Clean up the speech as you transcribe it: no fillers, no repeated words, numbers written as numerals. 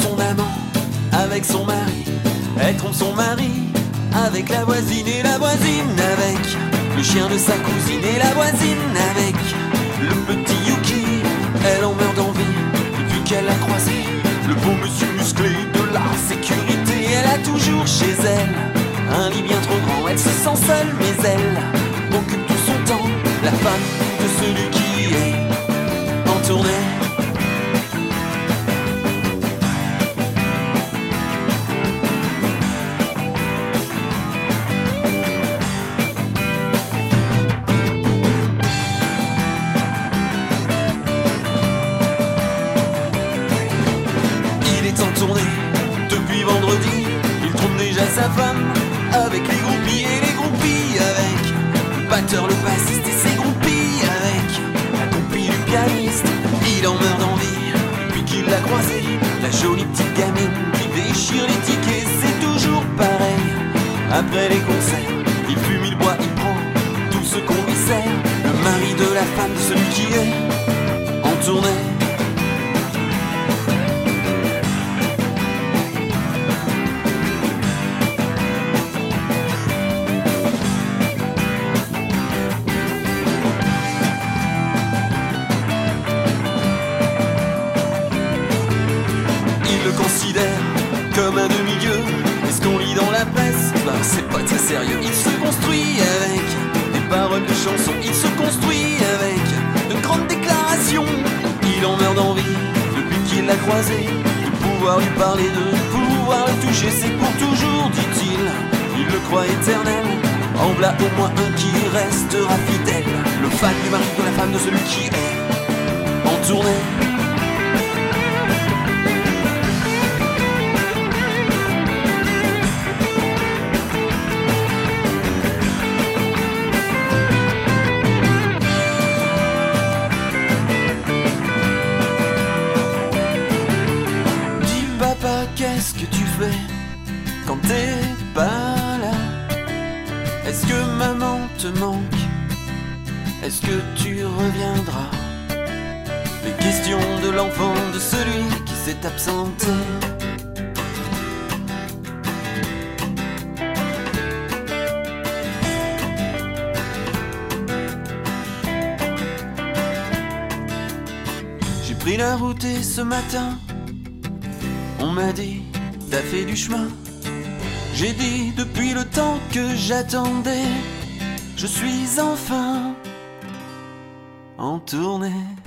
son amant avec son mari. Elle trompe son mari avec la voisine et la voisine avec le chien de sa cousine et la voisine avec le petit Yuki. Elle en meurt d'envie depuis qu'elle l'a croisé, le beau monsieur musclé de la sécurité. Elle a toujours chez elle un lit bien trop grand. Elle se sent seule mais elle occupe tout son temps, la femme de celui qui est en tournée. Depuis vendredi, il trompe déjà sa femme avec les groupies et les groupies avec le batteur, le bassiste et ses groupies avec la compie du pianiste. Il en meurt d'envie depuis qu'il l'a croisée, la jolie petite gamine qui déchire les tickets. C'est toujours pareil, après les concerts, il fume, il boit, il prend tout ce qu'on lui sert. Le mari de la femme de celui qui est en tournée. Considère comme un demi-dieu, et ce qu'on lit dans la presse, ben c'est pas très sérieux. Il se construit avec des paroles de chansons, il se construit avec de grandes déclarations. Il en meurt d'envie depuis qu'il l'a croisé, de pouvoir lui parler, de pouvoir le toucher. C'est pour toujours, dit-il, il le croit éternel. En voilà au moins un qui restera fidèle, le fan du mari de la femme de celui qui est en tournée. Qu'est-ce que tu fais quand t'es pas là? Est-ce que maman te manque? Est-ce que tu reviendras? Les questions de l'enfant de celui qui s'est absenté. J'ai pris la route et ce matin on m'a dit, t'as fait du chemin. J'ai dit, depuis le temps que j'attendais, je suis enfin en tournée.